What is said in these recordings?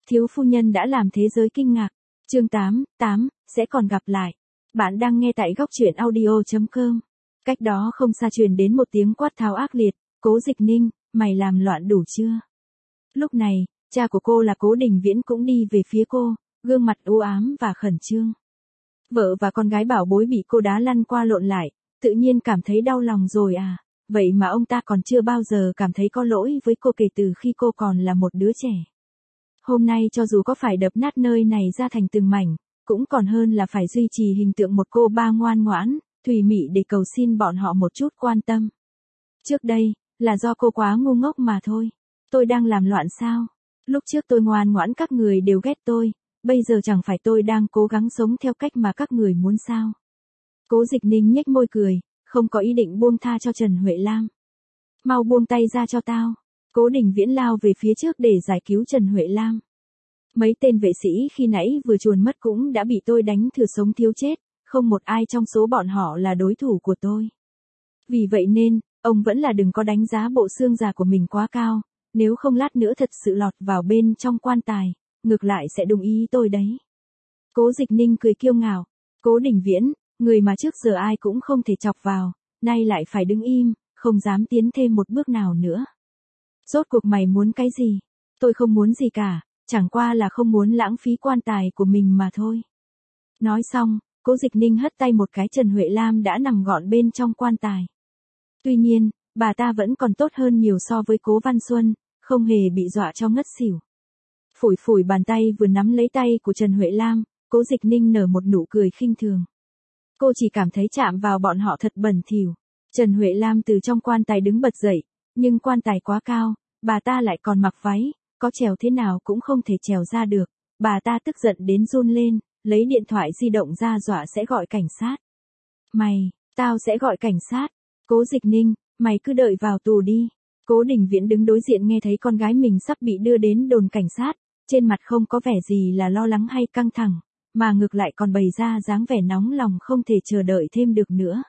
Thiếu phu nhân đã làm thế giới kinh ngạc. Chương 8, sẽ còn gặp lại. Bạn đang nghe tại góc truyện audio.com. Cách đó không xa truyền đến một tiếng quát tháo ác liệt, Cố Dịch Ninh, mày làm loạn đủ chưa? Lúc này, cha của cô là Cố Đình Viễn cũng đi về phía cô, gương mặt u ám và khẩn trương. Vợ và con gái bảo bối bị cô đá lăn qua lộn lại, tự nhiên cảm thấy đau lòng rồi à, vậy mà ông ta còn chưa bao giờ cảm thấy có lỗi với cô kể từ khi cô còn là một đứa trẻ. Hôm nay cho dù có phải đập nát nơi này ra thành từng mảnh, cũng còn hơn là phải duy trì hình tượng một cô ba ngoan ngoãn, thùy mị để cầu xin bọn họ một chút quan tâm. Trước đây, là do cô quá ngu ngốc mà thôi. Tôi đang làm loạn sao? Lúc trước tôi ngoan ngoãn các người đều ghét tôi, bây giờ chẳng phải tôi đang cố gắng sống theo cách mà các người muốn sao? Cố Dịch Ninh nhếch môi cười, không có ý định buông tha cho Trần Huệ Lam. Mau buông tay ra cho tao. Cố Đình Viễn lao về phía trước để giải cứu Trần Huệ Lam. Mấy tên vệ sĩ khi nãy vừa chuồn mất cũng đã bị tôi đánh thừa sống thiếu chết, không một ai trong số bọn họ là đối thủ của tôi. Vì vậy nên, ông vẫn là đừng có đánh giá bộ xương già của mình quá cao, nếu không lát nữa thật sự lọt vào bên trong quan tài, ngược lại sẽ đồng ý tôi đấy. Cố Dịch Ninh cười kiêu ngạo, Cố Đình Viễn, người mà trước giờ ai cũng không thể chọc vào, nay lại phải đứng im, không dám tiến thêm một bước nào nữa. Rốt cuộc mày muốn cái gì? Tôi không muốn gì cả, chẳng qua là không muốn lãng phí quan tài của mình mà thôi. Nói xong, Cố Dịch Ninh hất tay một cái Trần Huệ Lam đã nằm gọn bên trong quan tài. Tuy nhiên, bà ta vẫn còn tốt hơn nhiều so với Cố Văn Xuân, không hề bị dọa cho ngất xỉu. Phủi phủi bàn tay vừa nắm lấy tay của Trần Huệ Lam, Cố Dịch Ninh nở một nụ cười khinh thường. Cô chỉ cảm thấy chạm vào bọn họ thật bẩn thỉu. Trần Huệ Lam từ trong quan tài đứng bật dậy, nhưng quan tài quá cao, bà ta lại còn mặc váy, có trèo thế nào cũng không thể trèo ra được. Bà ta tức giận đến run lên, lấy điện thoại di động ra dọa sẽ gọi cảnh sát. Tao sẽ gọi cảnh sát. Cố Dịch Ninh, mày cứ đợi vào tù đi. Cố Đình Viễn đứng đối diện nghe thấy con gái mình sắp bị đưa đến đồn cảnh sát, trên mặt không có vẻ gì là lo lắng hay căng thẳng, mà ngược lại còn bày ra dáng vẻ nóng lòng không thể chờ đợi thêm được nữa.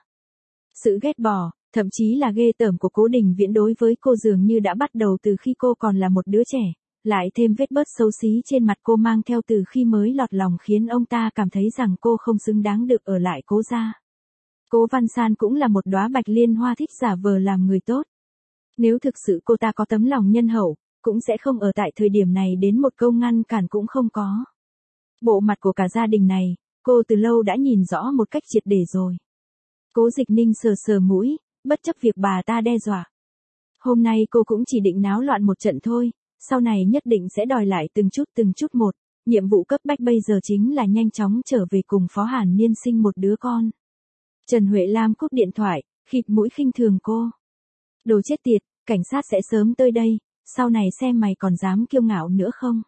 Sự ghét bỏ, thậm chí là ghê tởm của Cố Đình Viễn đối với cô dường như đã bắt đầu từ khi cô còn là một đứa trẻ, lại thêm vết bớt xấu xí trên mặt cô mang theo từ khi mới lọt lòng khiến ông ta cảm thấy rằng cô không xứng đáng được ở lại Cố gia. Cố Văn San cũng là một đóa bạch liên hoa thích giả vờ làm người tốt. Nếu thực sự cô ta có tấm lòng nhân hậu, cũng sẽ không ở tại thời điểm này đến một câu ngăn cản cũng không có. Bộ mặt của cả gia đình này, cô từ lâu đã nhìn rõ một cách triệt để rồi. Cố Dịch Ninh sờ sờ mũi, bất chấp việc bà ta đe dọa. Hôm nay cô cũng chỉ định náo loạn một trận thôi, sau này nhất định sẽ đòi lại từng chút một. Nhiệm vụ cấp bách bây giờ chính là nhanh chóng trở về cùng Phó Hàn Niên sinh một đứa con. Trần Huệ Lam cúp điện thoại, khịt mũi khinh thường cô. Đồ chết tiệt, cảnh sát sẽ sớm tới đây, sau này xem mày còn dám kiêu ngạo nữa không?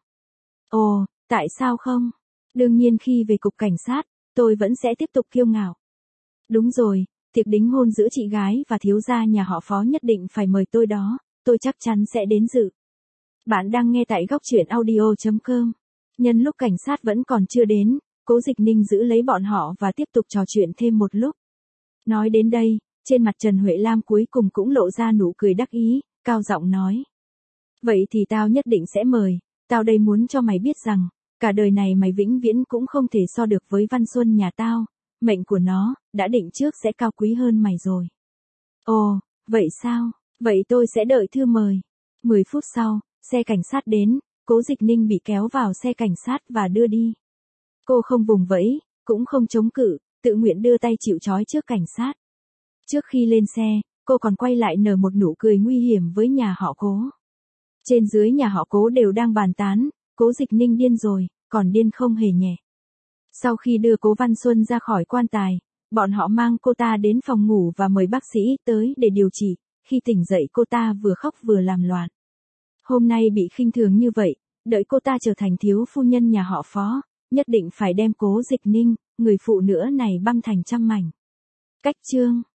Ồ, tại sao không? Đương nhiên khi về cục cảnh sát, tôi vẫn sẽ tiếp tục kiêu ngạo. Đúng rồi, tiệc đính hôn giữa chị gái và thiếu gia nhà họ Phó nhất định phải mời tôi đó, tôi chắc chắn sẽ đến dự. Bạn đang nghe tại góc truyện audio.com. Nhân lúc cảnh sát vẫn còn chưa đến, Cố Dịch Ninh giữ lấy bọn họ và tiếp tục trò chuyện thêm một lúc. Nói đến đây, trên mặt Trần Huệ Lam cuối cùng cũng lộ ra nụ cười đắc ý, cao giọng nói. Vậy thì tao nhất định sẽ mời, tao đây muốn cho mày biết rằng, cả đời này mày vĩnh viễn cũng không thể so được với Văn Xuân nhà tao, mệnh của nó, đã định trước sẽ cao quý hơn mày rồi. Ồ, vậy sao, vậy tôi sẽ đợi thư mời. 10 phút sau, xe cảnh sát đến, Cố Dịch Ninh bị kéo vào xe cảnh sát và đưa đi. Cô không vùng vẫy, cũng không chống cự, tự nguyện đưa tay chịu trói trước cảnh sát. Trước khi lên xe, cô còn quay lại nở một nụ cười nguy hiểm với nhà họ Cố. Trên dưới nhà họ Cố đều đang bàn tán, Cố Dịch Ninh điên rồi, còn điên không hề nhẹ. Sau khi đưa Cố Văn Xuân ra khỏi quan tài, bọn họ mang cô ta đến phòng ngủ và mời bác sĩ tới để điều trị, khi tỉnh dậy cô ta vừa khóc vừa làm loạn. Hôm nay bị khinh thường như vậy, đợi cô ta trở thành thiếu phu nhân nhà họ Phó, nhất định phải đem Cố Dịch Ninh, người phụ nữ này băm thành trăm mảnh. Cách chương